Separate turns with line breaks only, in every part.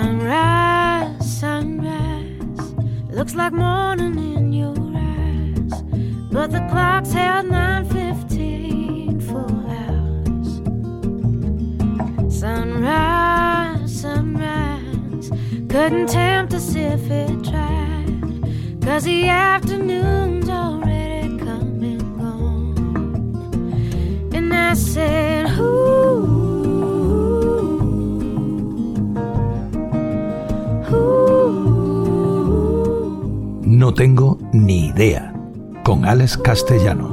Sunrise, sunrise, looks like morning in your eyes, but the clock's held 9:15 for hours. Sunrise, sunrise, couldn't tempt us if it tried, 'cause the afternoon's already come and gone. And I said, ooh,
No tengo ni idea, con Alex Castellano.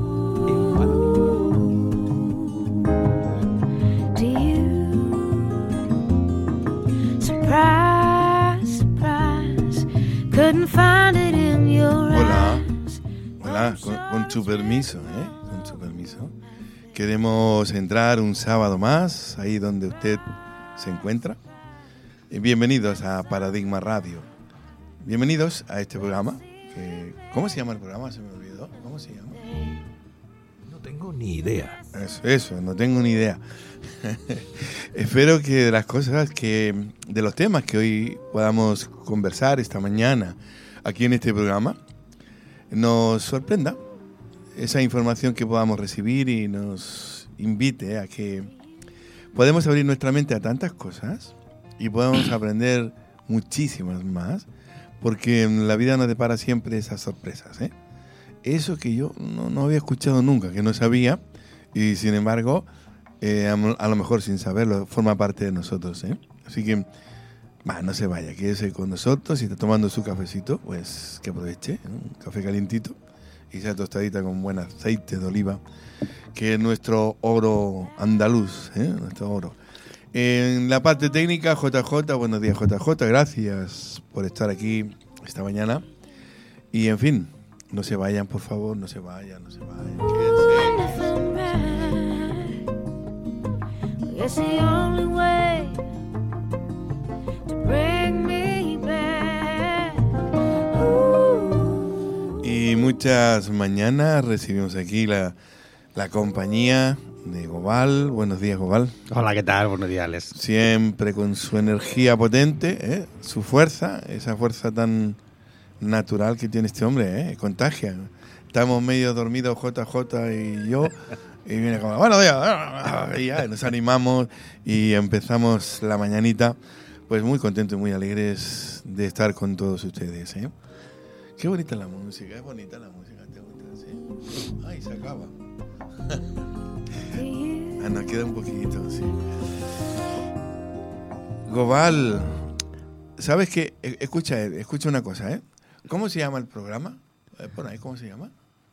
Hola, con tu permiso, con tu permiso. Queremos entrar un sábado más, ahí donde usted se encuentra. Bienvenidos a Paradigma Radio. Bienvenidos a este programa. ¿Cómo se llama el programa? Se me olvidó. ¿Cómo se llama?
No tengo ni idea.
Eso, no tengo ni idea. Espero que de los temas que hoy podamos conversar esta mañana aquí en este programa, nos sorprenda esa información que podamos recibir y nos invite a que podemos abrir nuestra mente a tantas cosas y podamos aprender muchísimas más, porque en la vida nos depara siempre esas sorpresas, Eso que yo no había escuchado nunca, que no sabía, y sin embargo, a lo mejor sin saberlo, forma parte de nosotros, Así que, no se vaya, quédese con nosotros. Si está tomando su cafecito, pues que aproveche, un café calientito, y esa tostadita con buen aceite de oliva, que es nuestro oro andaluz, nuestro oro. En la parte técnica, JJ, buenos días JJ, gracias por estar aquí esta mañana. Y en fin, no se vayan, por favor, no se vayan. Quédense. Y muchas mañanas recibimos aquí la compañía de Gobal. Buenos días, Gobal.
Hola, ¿qué tal? Buenos días, Alex.
Siempre con su energía potente, su fuerza, esa fuerza tan natural que tiene este hombre, contagia. Estamos medio dormidos JJ y yo, y viene como, bueno, y ya nos animamos y empezamos la mañanita, pues muy contentos y muy alegres de estar con todos ustedes, Qué bonita la música, ¿te gusta? ¿Sí? Ay, se acaba. Nos queda un poquito, sí. Gobal, ¿sabes qué? Escucha una cosa, ¿Cómo se llama el programa? Por ahí, ¿cómo se llama?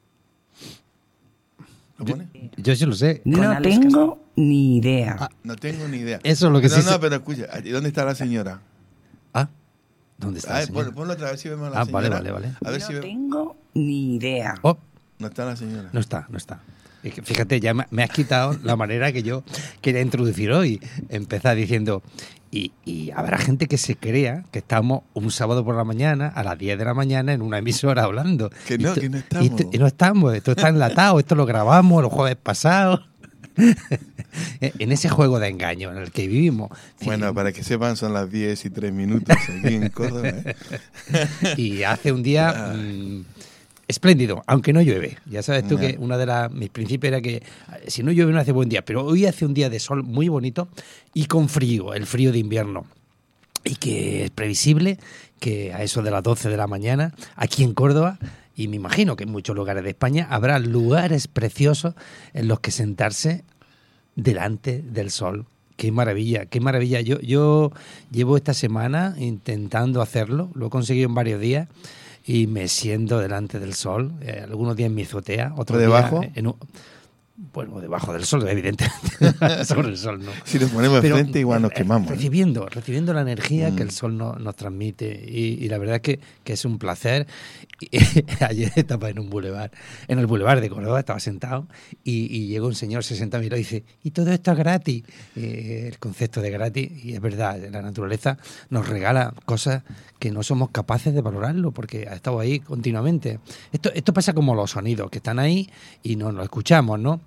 ¿Lo pone?
Yo sí lo sé.
No tengo ni idea.
No tengo ni idea.
Eso es lo que sí.
No, pero escucha, ¿dónde está la señora?
¿Dónde está la señora?
Ponlo otra vez si vemos a la señora.
Vale.
A ver
no tengo ni idea.
No está la señora.
No está. Es que fíjate, ya me has quitado la manera que yo quería introducir hoy. Empezar diciendo, y habrá gente que se crea que estamos un sábado por la mañana, a las 10 de la mañana, en una emisora hablando.
Que no estamos.
Y no estamos, esto está enlatado, esto lo grabamos los jueves pasados. En ese juego de engaño en el que vivimos.
Bueno, para que sepan, son las 10:03 aquí en Córdoba.
Y hace un día espléndido, aunque no llueve. Ya sabes tú que una de mis principios era que si no llueve no hace buen día, pero hoy hace un día de sol muy bonito y con frío, el frío de invierno. Y que es previsible que a eso de las 12 de la mañana, aquí en Córdoba, y me imagino que en muchos lugares de España, habrá lugares preciosos en los que sentarse delante del sol. Qué maravilla, qué maravilla. Yo llevo esta semana intentando hacerlo, lo he conseguido en varios días, y me siento delante del sol. Algunos días en mi azotea, otros
debajo.
días bueno, debajo del sol, evidentemente. Sobre el sol, no.
Si nos ponemos frente, igual nos quemamos.
Recibiendo la energía que el sol nos transmite. Y la verdad es que es un placer. Ayer estaba en el bulevar de Córdoba, estaba sentado, y llegó un señor, se sentó a mirar y dice, ¿y todo esto es gratis? El concepto de gratis, y es verdad, la naturaleza nos regala cosas que no somos capaces de valorarlo, porque ha estado ahí continuamente. Esto pasa como los sonidos, que están ahí y no los escuchamos, ¿no?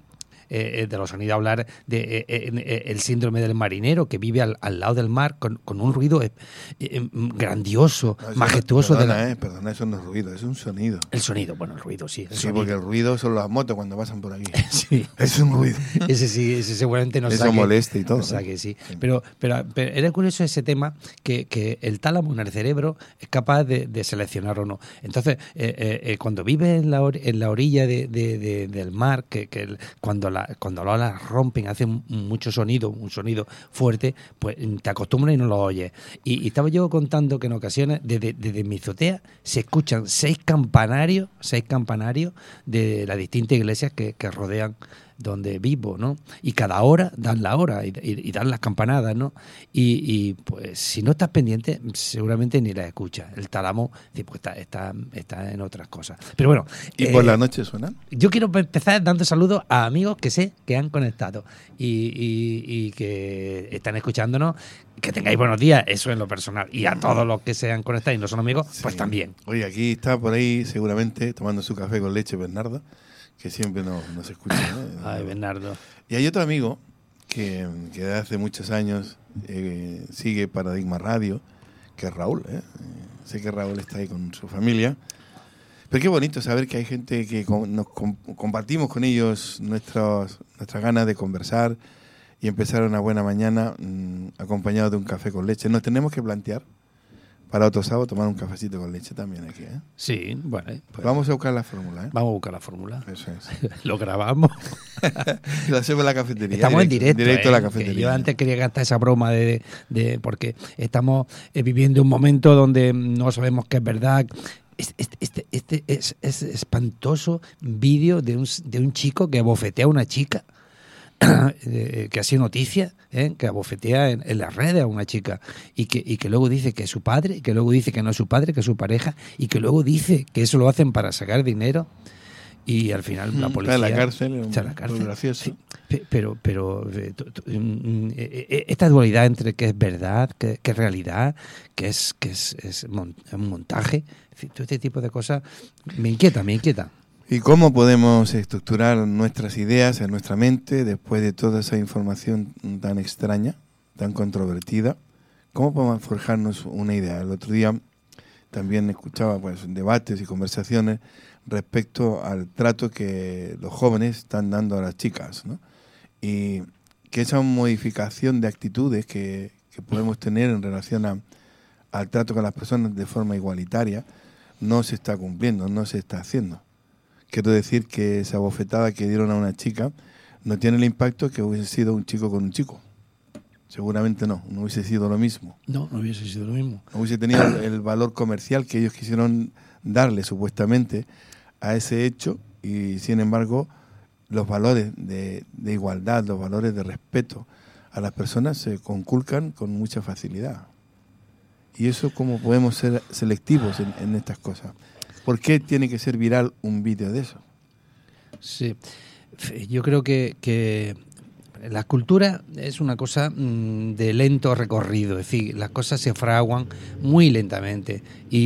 de los sonidos, hablar de el síndrome del marinero que vive al lado del mar con un ruido grandioso,
No,
majestuoso.
Perdona, eso no es ruido, es un sonido.
El sonido, bueno, el ruido, sí.
Sí, porque el ruido son las motos cuando pasan por aquí.
Sí.
Es un ruido.
Ese seguramente no
Eso molesta y todo.
O sea que sí. Pero era curioso ese tema que el tálamo en el cerebro es capaz de seleccionar o no. Entonces, cuando vives en la orilla del mar, cuando las olas rompen, hacen mucho sonido, un sonido fuerte, pues te acostumbras y no lo oyes. Y estaba yo contando que en ocasiones, desde mi azotea, se escuchan 6 campanarios de las distintas iglesias que rodean donde vivo, ¿no? Y cada hora dan la hora y dan las campanadas, ¿no? Y pues si no estás pendiente, seguramente ni las escuchas. El tálamo pues, está en otras cosas. Pero bueno.
¿Y por la noche suenan?
Yo quiero empezar dando saludos a amigos que sé que han conectado y que están escuchándonos. Que tengáis buenos días, eso en lo personal. Y a todos los que se han conectado y no son amigos, sí, pues también.
Oye, aquí está por ahí seguramente tomando su café con leche Bernardo, que siempre nos escucha, ¿no?
Ay, Bernardo.
Y hay otro amigo que desde hace muchos años sigue Paradigma Radio, que es Raúl. Sé que Raúl está ahí con su familia. Pero qué bonito saber que hay gente que nos compartimos con ellos nuestras ganas de conversar y empezar una buena mañana acompañado de un café con leche. Nos tenemos que plantear para otro sábado tomar un cafecito con leche también aquí, ¿eh?
Sí, bueno.
Pues vamos a buscar la fórmula, ¿eh?
Vamos a buscar la fórmula.
Eso es.
Lo grabamos.
Lo hacemos en la cafetería.
Estamos en directo
a la cafetería.
Yo antes quería gastar esa broma de porque estamos viviendo un momento donde no sabemos qué es verdad. Este es espantoso vídeo de un chico que abofetea a una chica. Que ha sido noticia, que abofetea en las redes a una chica y que luego dice que es su padre, y que luego dice que no es su padre, que es su pareja, y que luego dice que eso lo hacen para sacar dinero y al final la policía
está en la cárcel,
está en la cárcel.
Muy gracioso.
Sí, pero esta dualidad entre qué es verdad, qué es realidad, qué es un montaje, todo este tipo de cosas me inquieta.
¿Y cómo podemos estructurar nuestras ideas en nuestra mente después de toda esa información tan extraña, tan controvertida? ¿Cómo podemos forjarnos una idea? El otro día también escuchaba debates y conversaciones respecto al trato que los jóvenes están dando a las chicas, ¿no? Y que esa modificación de actitudes que podemos tener en relación al trato con las personas de forma igualitaria no se está cumpliendo, no se está haciendo. Quiero decir que esa bofetada que dieron a una chica no tiene el impacto que hubiese sido un chico con un chico. Seguramente no hubiese sido lo mismo.
No hubiese sido lo mismo.
No hubiese tenido el valor comercial que ellos quisieron darle supuestamente a ese hecho y sin embargo los valores de igualdad, los valores de respeto a las personas se conculcan con mucha facilidad. Y eso, ¿cómo podemos ser selectivos en estas cosas? ¿Por qué tiene que ser viral un vídeo de eso?
Sí, yo creo que la cultura es una cosa de lento recorrido, es decir, las cosas se fraguan muy lentamente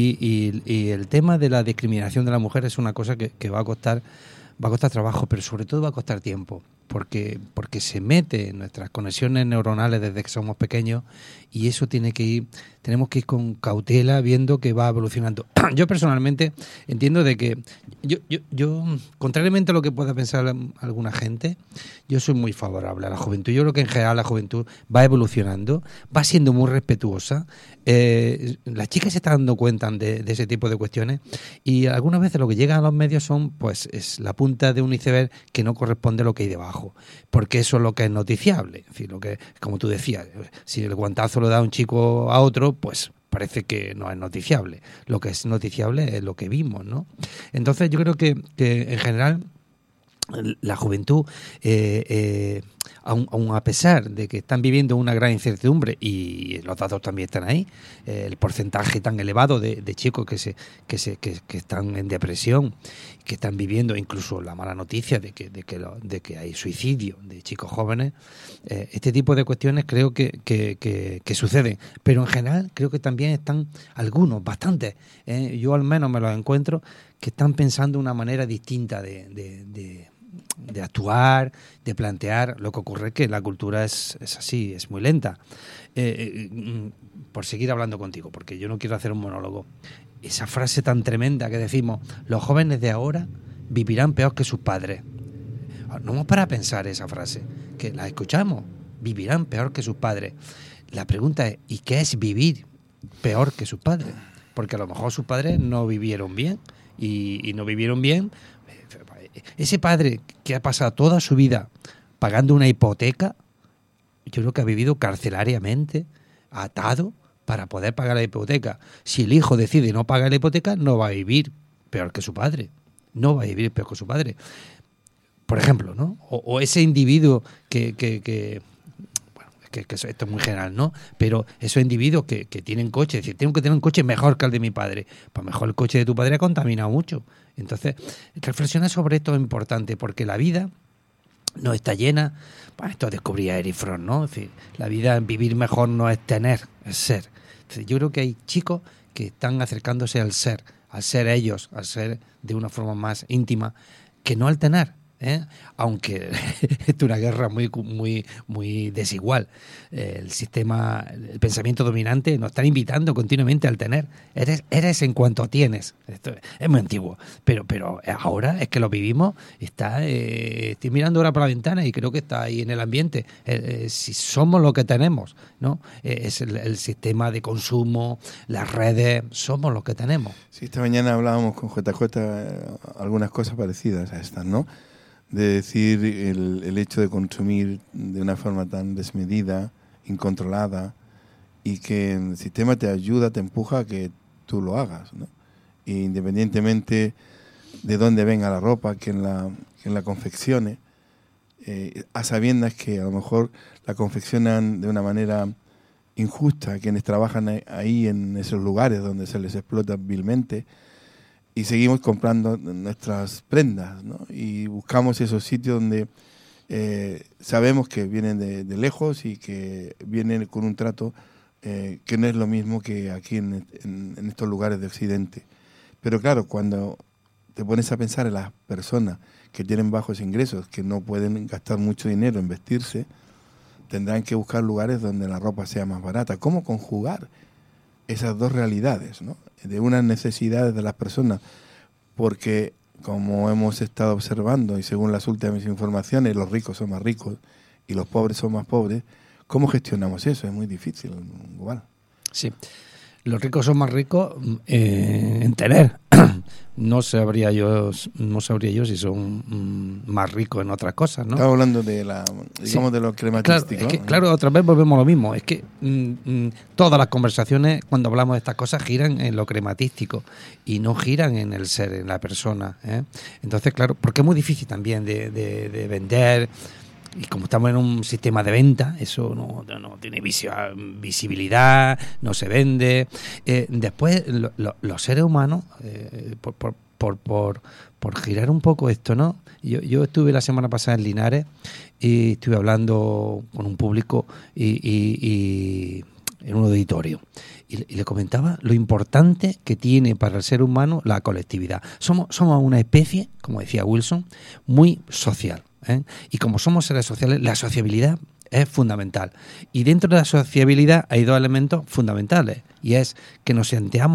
y el tema de la discriminación de la mujer es una cosa que va a costar trabajo, pero sobre todo va a costar tiempo, porque se mete en nuestras conexiones neuronales desde que somos pequeños y eso tenemos que ir con cautela viendo que va evolucionando. Yo personalmente entiendo de que yo contrariamente a lo que pueda pensar alguna gente, yo soy muy favorable a la juventud. Yo creo que en general la juventud va evolucionando, va siendo muy respetuosa. Las chicas se están dando cuenta de ese tipo de cuestiones y algunas veces lo que llega a los medios es la punta de un iceberg que no corresponde a lo que hay debajo, porque eso es lo que es noticiable. En fin, lo que, como tú decías, si el guantazo lo da un chico a otro, pues parece que no es noticiable. Lo que es noticiable es lo que vimos, ¿no? Entonces yo creo que en general la juventud, aun a pesar de que están viviendo una gran incertidumbre, y los datos también están ahí, el porcentaje tan elevado de chicos que están en depresión, que están viviendo incluso la mala noticia de que hay suicidio de chicos jóvenes, este tipo de cuestiones creo que suceden, pero en general creo que también están algunos, bastantes, yo al menos me los encuentro, que están pensando una manera distinta de de actuar, de plantear. Lo que ocurre es que la cultura es así, es muy lenta. Por seguir hablando contigo, porque yo no quiero hacer un monólogo. Esa frase tan tremenda que decimos, los jóvenes de ahora vivirán peor que sus padres. No vamos para pensar esa frase, que la escuchamos, vivirán peor que sus padres. La pregunta es, ¿y qué es vivir peor que sus padres? Porque a lo mejor sus padres no vivieron bien, y no vivieron bien. Ese padre que ha pasado toda su vida pagando una hipoteca, yo creo que ha vivido carcelariamente, atado para poder pagar la hipoteca. Si el hijo decide no pagar la hipoteca, no va a vivir peor que su padre. No va a vivir peor que su padre. Por ejemplo, ¿no? O ese individuo que esto es muy general, ¿no? Pero esos individuos que tienen coche, es decir, tengo que tener un coche mejor que el de mi padre. Pues mejor el coche de tu padre ha contaminado mucho. Entonces, reflexionar sobre esto es importante, porque la vida no está llena. Bueno, esto descubría Erich Fromm, ¿no? Es decir, la vida, vivir mejor no es tener, es ser. Entonces, yo creo que hay chicos que están acercándose al ser ellos, al ser de una forma más íntima, que no al tener. Aunque es una guerra muy desigual. El sistema, el pensamiento dominante nos está invitando continuamente al tener. Eres en cuanto tienes. Esto es muy antiguo, pero ahora es que lo vivimos. Estoy mirando ahora por la ventana y creo que está ahí en el ambiente. Si somos lo que tenemos, ¿no? Es el sistema de consumo, las redes, somos lo que tenemos.
Sí, esta mañana hablábamos con JJ algunas cosas parecidas a estas, ¿no? De decir el hecho de consumir de una forma tan desmedida, incontrolada, y que el sistema te ayuda, te empuja a que tú lo hagas, ¿no? E independientemente de dónde venga la ropa, quien la confeccione, a sabiendas que a lo mejor la confeccionan de una manera injusta, quienes trabajan ahí en esos lugares donde se les explota vilmente, y seguimos comprando nuestras prendas, ¿no? Y buscamos esos sitios donde sabemos que vienen de lejos y que vienen con un trato que no es lo mismo que aquí en estos lugares de Occidente. Pero claro, cuando te pones a pensar en las personas que tienen bajos ingresos, que no pueden gastar mucho dinero en vestirse, tendrán que buscar lugares donde la ropa sea más barata. ¿Cómo conjugar esas dos realidades, ¿no? De unas necesidades de las personas, porque como hemos estado observando y según las últimas informaciones, los ricos son más ricos y los pobres son más pobres. ¿Cómo gestionamos eso? Es muy difícil, igual.
Sí, los ricos son más ricos en tener. No sabría yo si son más ricos en otras cosas, ¿no?
Estaba hablando de de lo crematístico.
Claro, claro, otra vez volvemos a lo mismo. Es que todas las conversaciones, cuando hablamos de estas cosas, giran en lo crematístico y no giran en el ser, en la persona, ¿eh? Entonces, claro, porque es muy difícil también de vender. Y como estamos en un sistema de venta, eso no tiene visibilidad, no se vende. Después, los seres humanos, por girar un poco esto, ¿no? Yo estuve la semana pasada en Linares y estuve hablando con un público y en un auditorio. Y le comentaba lo importante que tiene para el ser humano la colectividad. Somos una especie, como decía Wilson, muy social. Y como somos seres sociales, la sociabilidad es fundamental. Y dentro de la sociabilidad hay dos elementos fundamentales. Y es que nos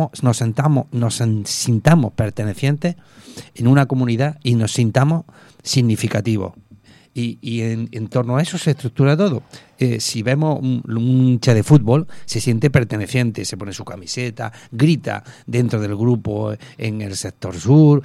sintamos pertenecientes en una comunidad y nos sintamos significativos. Y en torno a eso se estructura todo. Si vemos un hincha de fútbol, se siente perteneciente, se pone su camiseta, grita dentro del grupo en el sector sur,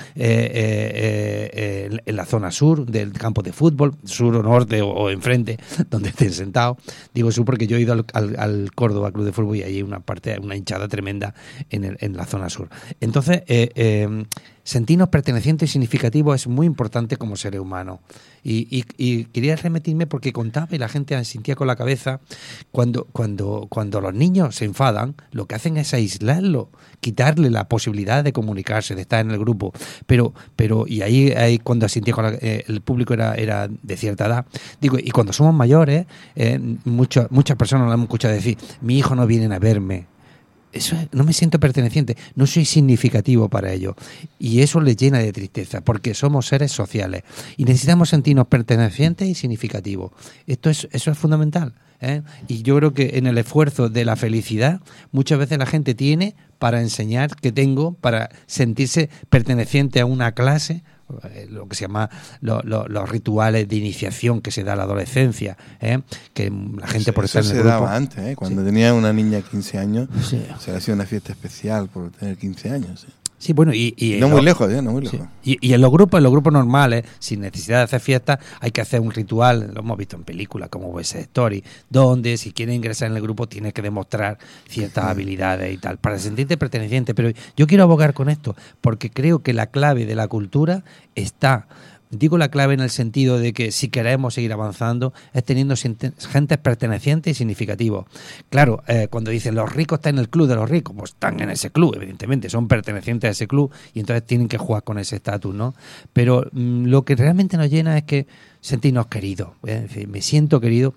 en la zona sur del campo de fútbol, sur o norte o enfrente, donde estén sentados. Digo sur porque yo he ido al Córdoba Club de Fútbol y hay una hinchada tremenda en la zona sur. Entonces, sentirnos pertenecientes y significativos es muy importante como seres humanos. Y quería remitirme porque contaba y la gente asintía con la cabeza cuando los niños se enfadan, lo que hacen es aislarlo, quitarle la posibilidad de comunicarse, de estar en el grupo. Pero y ahí cuando asintía con el público era de cierta edad. Digo, y cuando somos mayores, muchas personas lo hemos escuchado decir, mi hijo no viene a verme. no me siento perteneciente, no soy significativo para ellos. Y eso les llena de tristeza, porque somos seres sociales y necesitamos sentirnos pertenecientes y significativos. Eso es fundamental, ¿eh? Y yo creo que en el esfuerzo de la felicidad, muchas veces la gente tiene para enseñar que tengo, para sentirse perteneciente a una clase, lo que se llama los rituales de iniciación que se da a la adolescencia, que la gente por estar en el
grupo... Eso se daba antes, cuando tenía una niña de 15 años, se hacía una fiesta especial por tener 15 años.
Sí, bueno, y
no muy lejos, no muy lejos.
Y en los grupos normales, sin necesidad de hacer fiestas, hay que hacer un ritual, lo hemos visto en películas como West Side Story, donde si quieres ingresar en el grupo tienes que demostrar ciertas habilidades y tal, para sentirte perteneciente. Pero yo quiero abogar con esto, porque creo que la clave de la cultura está... Digo la clave en el sentido de que si queremos seguir avanzando es teniendo gentes pertenecientes y significativos. Claro, cuando dicen los ricos están en el club de los ricos, pues están en ese club, evidentemente, son pertenecientes a ese club y entonces tienen que jugar con ese estatus, ¿no? Pero lo que realmente nos llena es que sentirnos queridos, es decir, me siento querido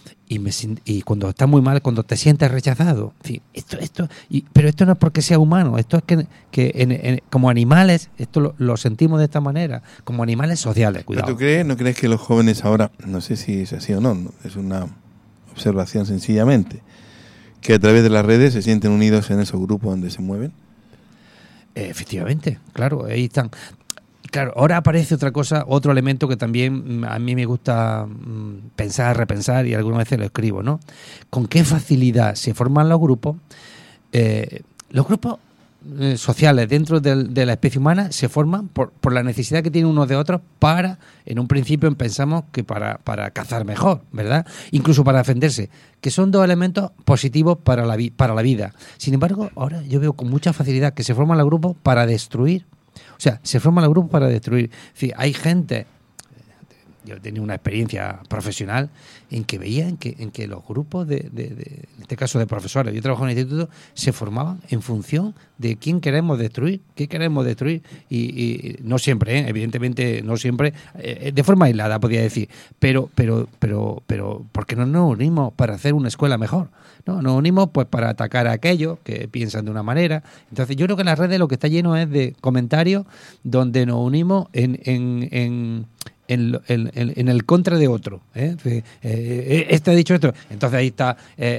y cuando está muy mal, cuando te sientes rechazado, en fin, pero esto no es porque sea humano, esto es que como animales, esto lo sentimos de esta manera, como animales sociales, cuidado.
¿Tú no crees que los jóvenes ahora, no sé si es así o no, es una observación sencillamente, que a través de las redes se sienten unidos en esos grupos donde se mueven?
Efectivamente, claro, ahí están. Claro, ahora aparece otra cosa, otro elemento que también a mí me gusta pensar, repensar y algunas veces lo escribo, ¿no? ¿Con qué facilidad se forman los grupos? Los grupos sociales dentro de la especie humana se forman por la necesidad que tienen unos de otros para, en un principio pensamos que para cazar mejor, ¿verdad? Incluso para defenderse, que son dos elementos positivos para la vida. Sin embargo, ahora yo veo con mucha facilidad que se forman los grupos para destruir. O sea, se forman los grupos para destruir. Es decir, hay gente, yo tenía una experiencia profesional en que veía en que los grupos en este caso de profesores, yo trabajo en el instituto, se formaban en función de quién queremos destruir, qué queremos destruir, y no siempre, evidentemente no siempre, de forma aislada podría decir, pero porque no nos unimos para hacer una escuela mejor, no, nos unimos pues para atacar a aquellos que piensan de una manera. Entonces yo creo que las redes lo que está lleno es de comentarios donde nos unimos en el contra de otro, este ha dicho esto, entonces ahí está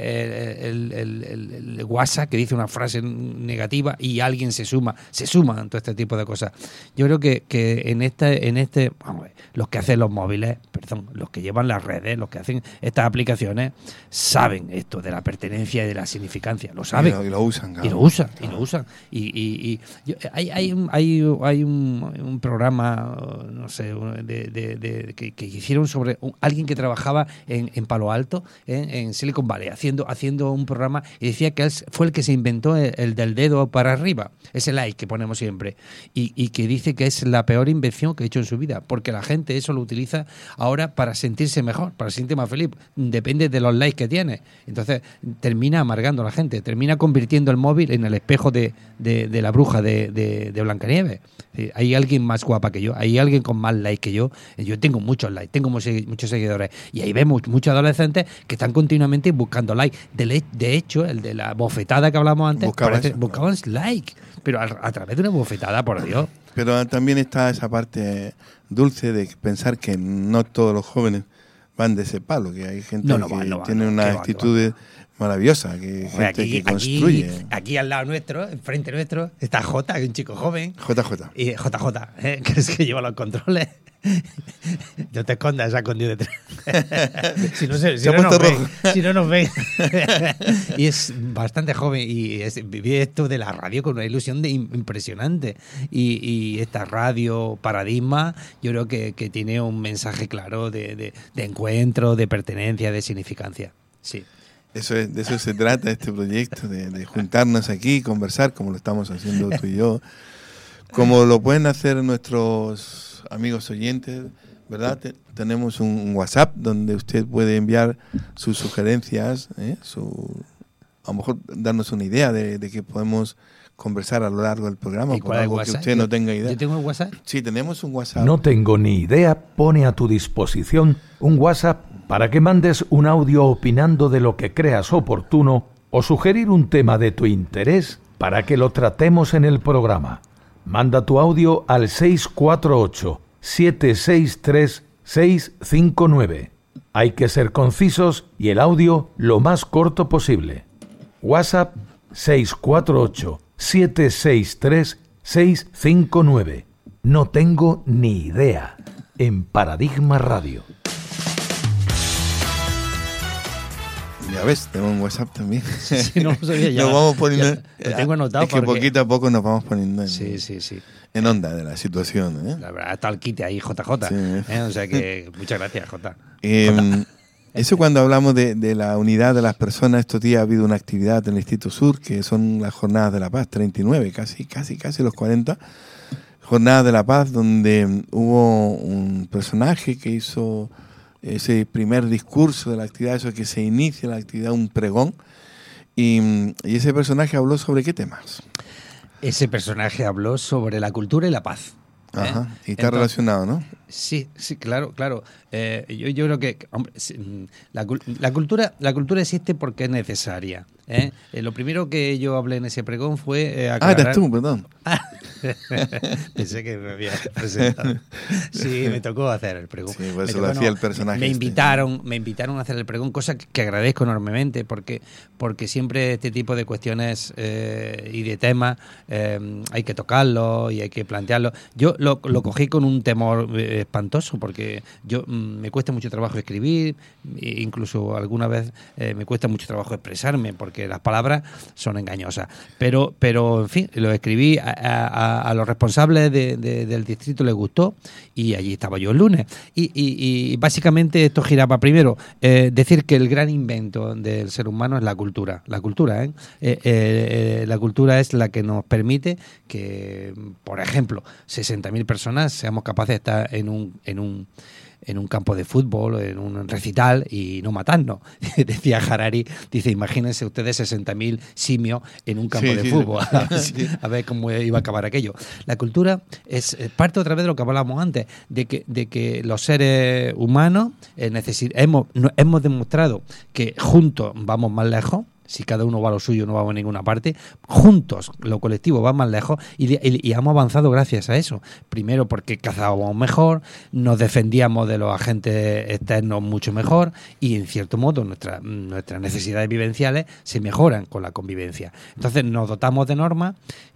el WhatsApp que dice una frase negativa y alguien se suma a todo este tipo de cosas. Yo creo que en vamos, los que hacen los móviles, los que llevan las redes, los que hacen estas aplicaciones, saben esto de la pertenencia y de la significancia, lo saben
y lo usan, claro.
y lo usan y hay un programa, no sé, que hicieron sobre alguien que trabajaba en Palo Alto, en Silicon Valley, haciendo un programa, y decía que él fue el que se inventó el del dedo para arriba, ese like que ponemos siempre, y que dice que es la peor invención que ha hecho en su vida, porque la gente eso lo utiliza ahora para sentirse mejor, para sentirse más feliz, depende de los likes que tiene. Entonces termina amargando a la gente, termina convirtiendo el móvil en el espejo de la bruja de Blancanieves. Hay alguien más guapa que yo, hay alguien con más likes que yo tengo muchos likes, tengo muchos seguidores, y ahí vemos muchos adolescentes que están continuamente buscando likes. De hecho, el de la bofetada que hablamos antes, buscaban like, pero a través de una bofetada, por Dios.
Pero también está esa parte dulce de pensar que no todos los jóvenes van de ese palo, que hay gente que tiene una actitud maravillosa, que gente que construye.
Aquí al lado nuestro, enfrente nuestro, está Jota, que es un chico joven.
JJ.
Y JJ, que es que lleva los controles. No te escondas, se ha escondido detrás. si no nos ven. Y es bastante joven y vive esto de la radio con una ilusión impresionante. Y esta radio Paradigma, yo creo que tiene un mensaje claro de encuentro, de pertenencia, de significancia. Sí.
De eso se trata este proyecto, de juntarnos aquí, conversar como lo estamos haciendo tú y yo, como lo pueden hacer nuestros amigos oyentes, ¿verdad? Tenemos un WhatsApp donde usted puede enviar sus sugerencias, a lo mejor darnos una idea de que podemos conversar a lo largo del programa, por algo que usted no tenga idea.
¿Yo tengo un WhatsApp?
Sí, tenemos un WhatsApp.
No tengo ni idea, pone a tu disposición un WhatsApp para que mandes un audio opinando de lo que creas oportuno o sugerir un tema de tu interés para que lo tratemos en el programa. Manda tu audio al 648-763-659. Hay que ser concisos y el audio lo más corto posible. WhatsApp 648-763-659. No tengo ni idea. En Paradigma Radio.
Ya ves, tengo un WhatsApp también.
Sí, no lo sabía ya.
Nos vamos poniendo,
lo tengo anotado.
Es que
porque...
poquito a poco nos vamos poniendo en onda de la situación.
La verdad, está el quite ahí, JJ.
Sí.
O sea que muchas gracias, J.
Eso cuando hablamos de la unidad de las personas, estos días ha habido una actividad en el Instituto Sur, que son las Jornadas de la Paz, 39, casi los 40. Jornadas de la Paz, donde hubo un personaje que hizo ese primer discurso de la actividad, eso que se inicia la actividad, un pregón, y ese personaje habló sobre qué temas.
Ese personaje habló sobre la cultura y la paz.
Ajá, y está relacionado, ¿no?
Sí, claro. Yo creo que hombre, la cultura existe porque es necesaria. Lo primero que yo hablé en ese pregón fue aclarar...
eres tú, perdón.
Pensé que me había presentado. Sí, me tocó hacer el pregón.
Sí, pues eso lo hacía el personaje.
Me invitaron a hacer el pregón, cosa que agradezco enormemente, porque siempre este tipo de cuestiones y de temas hay que tocarlo y hay que plantearlo. Yo lo cogí con un temor espantoso, porque yo me cuesta mucho trabajo escribir, incluso alguna vez me cuesta mucho trabajo expresarme, porque las palabras son engañosas. Pero en fin, lo escribí a los responsables del distrito, les gustó, y allí estaba yo el lunes. Y básicamente esto giraba primero, decir que el gran invento del ser humano es la cultura. La cultura es la que nos permite que, por ejemplo, 60.000 personas seamos capaces de estar en un campo de fútbol, en un recital y no matarnos. Decía Harari, dice, imagínense ustedes 60.000 simios en un campo de fútbol. A ver cómo iba a acabar aquello. La cultura es parte otra vez de lo que hablábamos antes, de que los seres humanos hemos demostrado que juntos vamos más lejos. Si cada uno va a lo suyo, no vamos a ninguna parte. Juntos, lo colectivo va más lejos y hemos avanzado gracias a eso. Primero porque cazábamos mejor, nos defendíamos de los agentes externos mucho mejor y, en cierto modo, nuestras necesidades vivenciales se mejoran con la convivencia. Entonces, nos dotamos de normas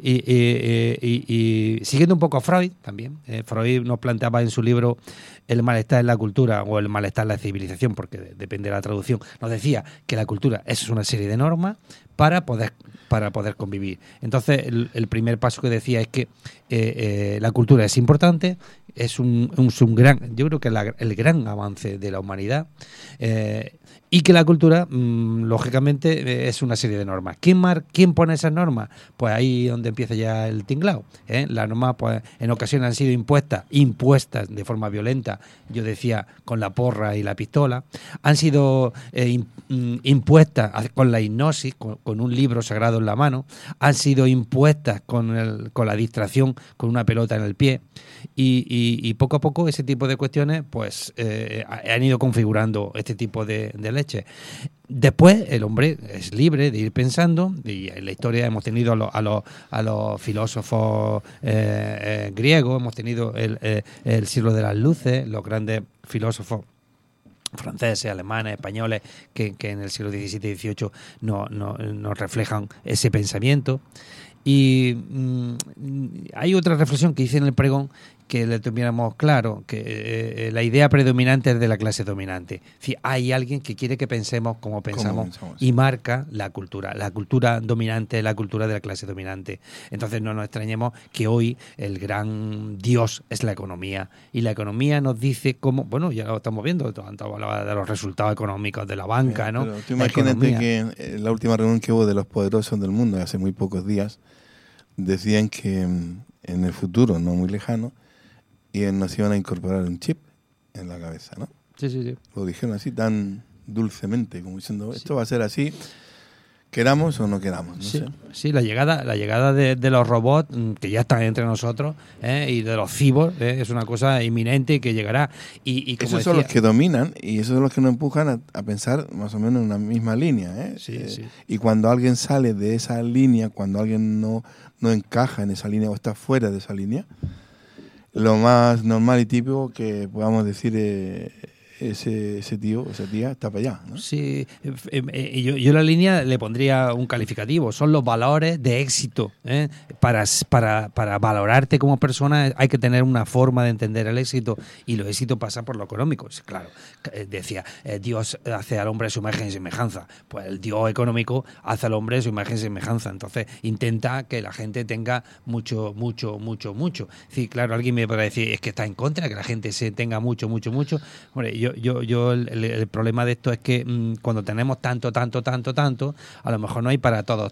y siguiendo un poco a Freud también. Freud nos planteaba en su libro El malestar en la cultura o El malestar en la civilización, porque depende de la traducción, nos decía que la cultura es una serie de normas para poder convivir. Entonces, el primer paso que decía es que la cultura es importante, es un gran, yo creo que el gran avance de la humanidad, y que la cultura, lógicamente, es una serie de normas. ¿Quién pone esas normas? Pues ahí donde empieza ya el tinglao. Las normas, pues, en ocasiones han sido impuestas de forma violenta, yo decía, con la porra y la pistola. Han sido impuestas con la hipnosis, con un libro sagrado en la mano. Han sido impuestas con la distracción, con una pelota en el pie. Y poco a poco ese tipo de cuestiones pues han ido configurando este tipo de leche. Después el hombre es libre de ir pensando, y en la historia hemos tenido a los filósofos griegos, hemos tenido el siglo de las luces, los grandes filósofos franceses, alemanes, españoles, que en el siglo XVII y XVIII nos reflejan ese pensamiento. Y hay otra reflexión que hice en el pregón que le tuviéramos claro, que la idea predominante es de la clase dominante. Es decir, hay alguien que quiere que pensemos como pensamos y marca la cultura. La cultura dominante es la cultura de la clase dominante. Entonces no nos extrañemos que hoy el gran dios es la economía. Y la economía nos dice cómo, bueno, ya lo estamos viendo, tanto hablaba de los resultados económicos de la banca, ¿no?
Pero tú imagínate que la última reunión que hubo de los poderosos del mundo, hace muy pocos días, decían que en el futuro, no muy lejano, nos iban a incorporar un chip en la cabeza, ¿no?
Sí.
Lo dijeron así tan dulcemente, como diciendo, esto va a ser así, queramos o no queramos. No sé.
Sí, la llegada de los robots, que ya están entre nosotros, y de los cyborgs, es una cosa inminente que llegará. Y como
esos son los que dominan y esos son los que nos empujan a pensar más o menos en una misma línea.
Sí.
Y cuando alguien sale de esa línea, cuando alguien no encaja en esa línea o está fuera de esa línea, lo más normal y típico que podamos decir ese tío o esa tía está para allá, ¿no?
Sí, yo la línea le pondría un calificativo. Son los valores de éxito. Para valorarte como persona hay que tener una forma de entender el éxito, y los éxitos pasan por lo económico. Claro, decía, Dios hace al hombre a su imagen y semejanza. Pues el Dios económico hace al hombre a su imagen y semejanza. Entonces intenta que la gente tenga mucho. Sí, claro, alguien me podrá decir, es que está en contra, que la gente se tenga mucho. Hombre, yo el problema de esto es que cuando tenemos tanto, a lo mejor no hay para todos,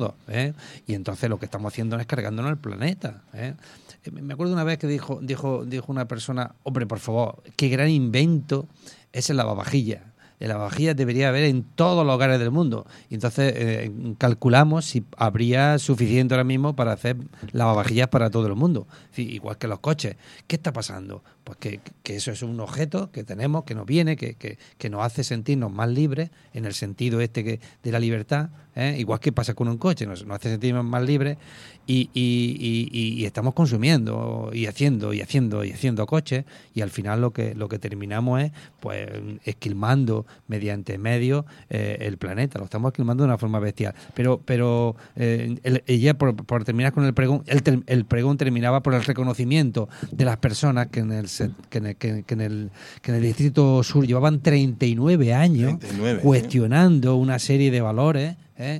y entonces lo que estamos haciendo es cargándonos el planeta. Me acuerdo una vez que dijo una persona, hombre, por favor, qué gran invento es el lavavajillas. El lavavajillas debería haber en todos los hogares del mundo. Y entonces calculamos si habría suficiente ahora mismo para hacer lavavajillas para todo el mundo. Sí, igual que los coches. ¿Qué está pasando? Pues que eso es un objeto que tenemos, que nos viene, que nos hace sentirnos más libres, en el sentido de la libertad, igual que pasa con un coche, nos hace sentirnos más libres, y estamos consumiendo y haciendo coches, y al final lo que terminamos es pues esquilmando mediante medios el planeta. Lo estamos esquilmando de una forma bestial. Pero ya por terminar con el pregón, el pregón terminaba por el reconocimiento de las personas que en el Distrito Sur llevaban 39 años cuestionando una serie de valores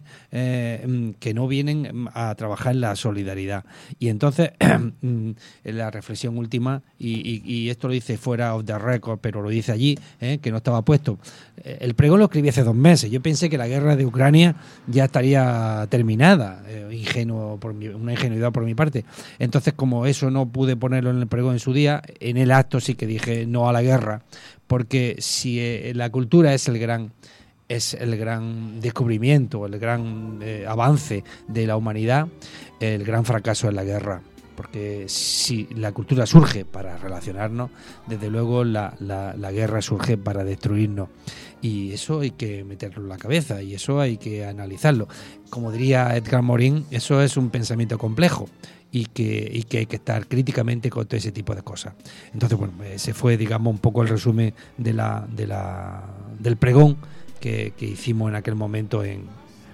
que no vienen a trabajar en la solidaridad. Y entonces la reflexión última, y esto lo dice fuera of the record, pero lo dice allí, que no estaba puesto. El pregón lo escribí hace 2 meses. Yo pensé que la guerra de Ucrania ya estaría terminada, una ingenuidad por mi parte. Entonces, como eso no pude ponerlo en el pregón en su día, en el acto sí que dije no a la guerra, porque si la cultura es el gran descubrimiento, el gran avance de la humanidad, el gran fracaso es la guerra. Porque si la cultura surge para relacionarnos, desde luego la guerra surge para destruirnos. Y eso hay que meterlo en la cabeza, y eso hay que analizarlo. Como diría Edgar Morin, eso es un pensamiento complejo, y que hay que estar críticamente con todo ese tipo de cosas. Entonces, bueno, ese fue, digamos, un poco el resumen del pregón que hicimos en aquel momento en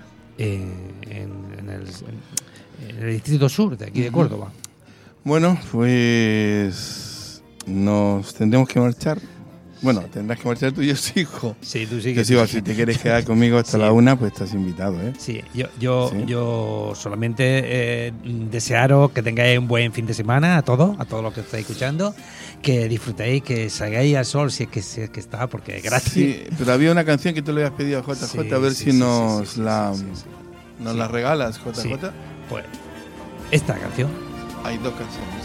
el Distrito Sur de aquí de Córdoba.
Bueno, pues nos tendremos que marchar. Bueno, tendrás que marchar tú y yo sigo.
Sí, tú sigues.
Yo sigo, si te quieres quedar conmigo hasta la 1, pues estás invitado, ¿eh?
Sí, yo solamente desearos que tengáis un buen fin de semana a todos los que estáis escuchando, que disfrutéis, que salgáis al sol si es que está, porque es gratis.
Sí, pero había una canción que tú le habías pedido a JJ, a ver si nos la regalas, JJ.
Sí, pues esta canción.
Hay 2 canciones.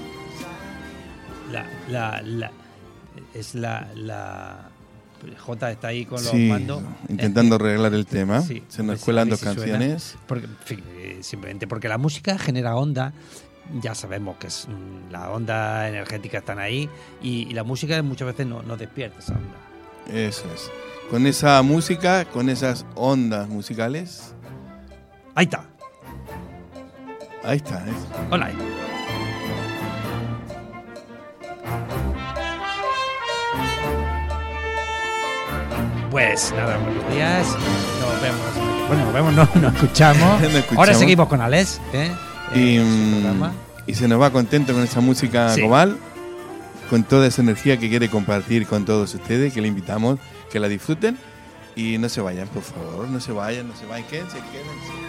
La J está ahí con los
sí,
mandos
intentando arreglar el tema.
Sí,
se nos cuelan 2 canciones.
Porque, simplemente porque la música genera onda. Ya sabemos que las ondas energéticas están ahí, y la música muchas veces no despierta esa onda.
Eso es. Con esa música, con esas ondas musicales.
Ahí está.
Ahí está.
Hola. Pues nada, buenos días. Nos vemos. Bueno, nos vemos, nos escuchamos. Ahora seguimos con Alex,
y se nos va contento con esa música global, con toda esa energía que quiere compartir con todos ustedes, que le invitamos que la disfruten y no se vayan, por favor, no se vayan, quédense.